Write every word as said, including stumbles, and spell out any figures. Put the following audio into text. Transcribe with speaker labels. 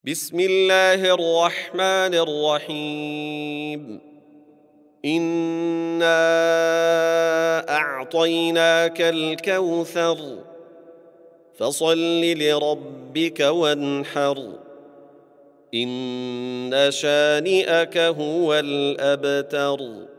Speaker 1: بسم الله الرحمن الرحيم. إنا أعطيناك الكوثر فصل لربك وانحر إن شانئك هو الأبتر.